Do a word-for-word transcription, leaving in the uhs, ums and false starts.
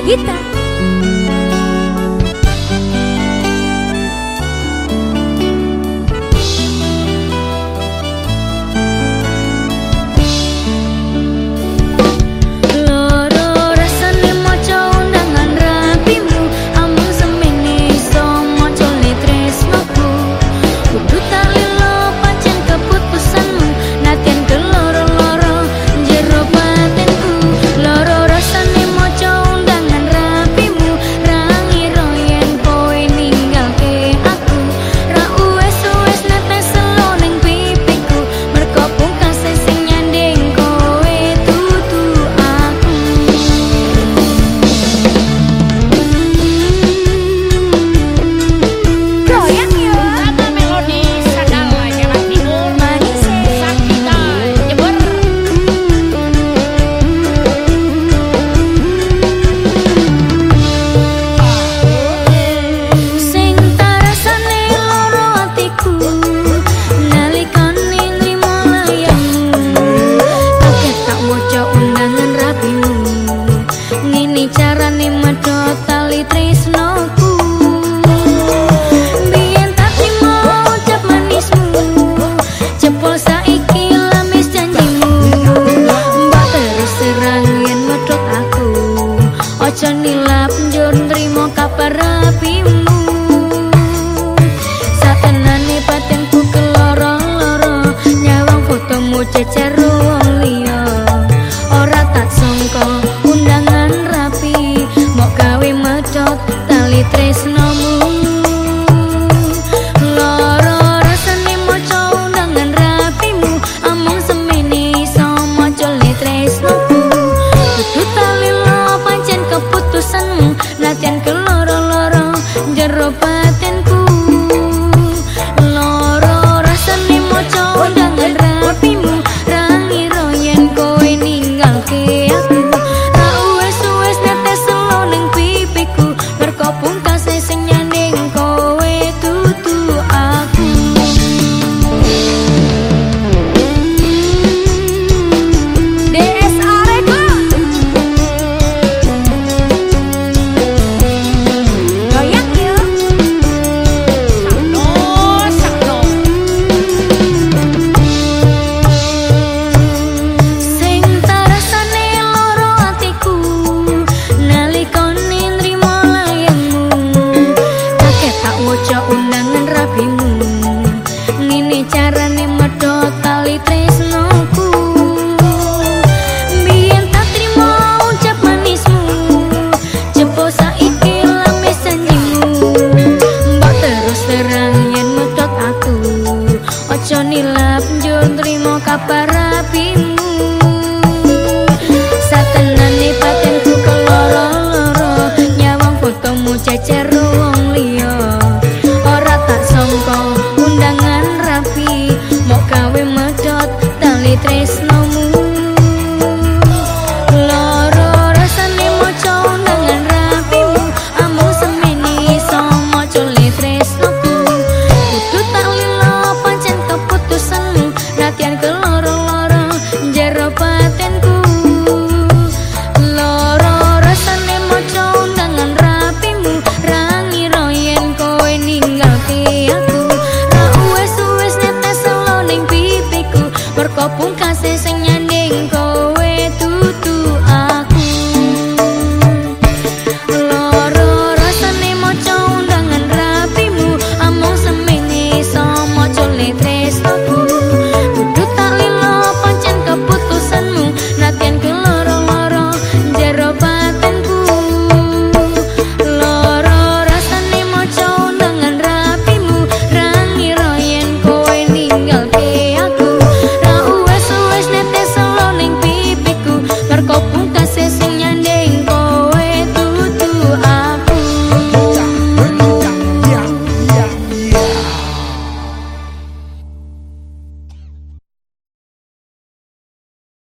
Gita. Ojo nilap njur nrimo kabar rapimu. Satenane batinku keloro-loro, nyawang fotomu cecer wong liya. Ora tak sangka undangan rapi, mok gawe medhot tali tresnomu. Loro rasane maca undangan rapimu, amung semene iso maca le tresnoku. Kudu tali keputusanmu, latihan keloro-loro jero batinku. Loro rasane maca undangan rapimu, ra ngira yen kowe ninggalke aku. Ra wes-wes netes selo ning pipiku, merko pungkase sing nyanding kowe tutu aku. Undangan rapimu, ngene carane medhot tali tresnoku. Biyen tak trimo ucap manismu, cepo saiki lames janjimu. Mbok terus terang yen medhot aku, ojo nilap njur nrimo kabar rapimu. Satenane batinku keloro-loro, nyawang fotomu cecer wong liya. Undangan rapi, mok gawe medhot tali tresnomu. Loro rasane maca undangan rapimu, amung semene iso maca le tresnoku. Kudu tak lilo pancen keputusanmu, latihan keloro-loro jero batinku. Loro rasane maca undangan rapimu, ra ngira yen kowe ninggalke aku. Merko pungkase sing nyanyi